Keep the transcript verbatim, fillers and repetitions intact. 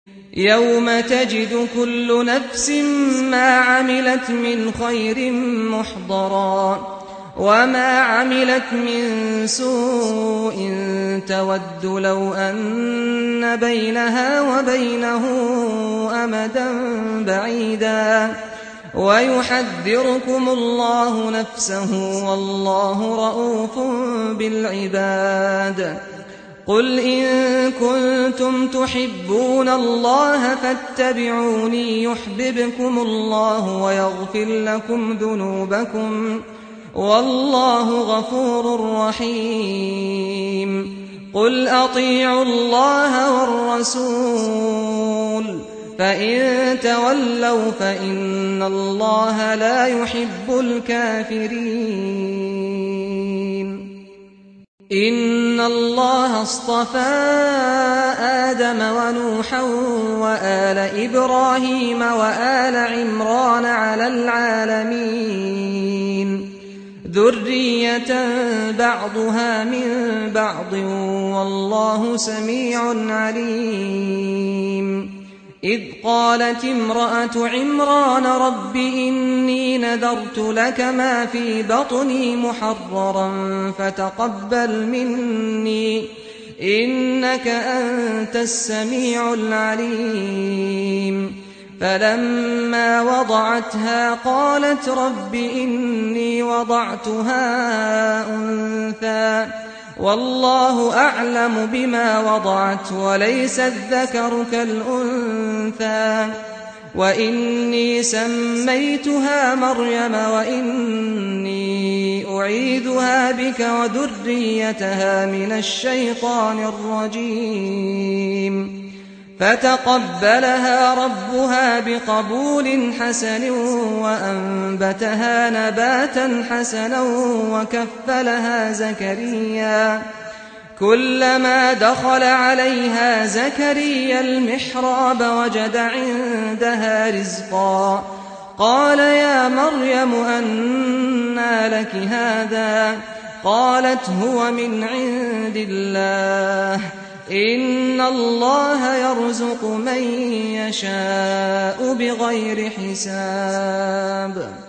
يوم تجد كل نفس ما عملت من خير محضرا وما عملت من سوء تود لو أن بينها وبينه أمدا بعيدا ويحذركم الله نفسه والله رءوف بالعباد. قل إن كنتم تحبون الله فاتبعوني يحببكم الله ويغفر لكم ذنوبكم والله غفور رحيم. قل أطيعوا الله والرسول فإن تولوا فإن الله لا يحب الكافرين. إن الله اصطفى آدم ونوحا وآل إبراهيم وآل عمران على العالمين ذرية بعضها من بعض والله سميع عليم. إذ قالت امرأة عمران رب إني نذرت لك ما في بطني محررا فتقبل مني إنك أنت السميع العليم. فلما وضعتها قالت رب إني وضعتها أنثى والله أعلم بما وضعت وليس الذكر كالأنثى وإني سميتها مريم وإني أعيذها بك وذريتها من الشيطان الرجيم. فتقبلها ربها بقبول حسن وأنبتها نباتا حسنا وكفلها زكريا. كلما دخل عليها زكريا المحراب وجد عندها رزقا قال يا مريم أنى لك هذا قالت هو من عند الله إن الله يرزق من يشاء بغير حساب.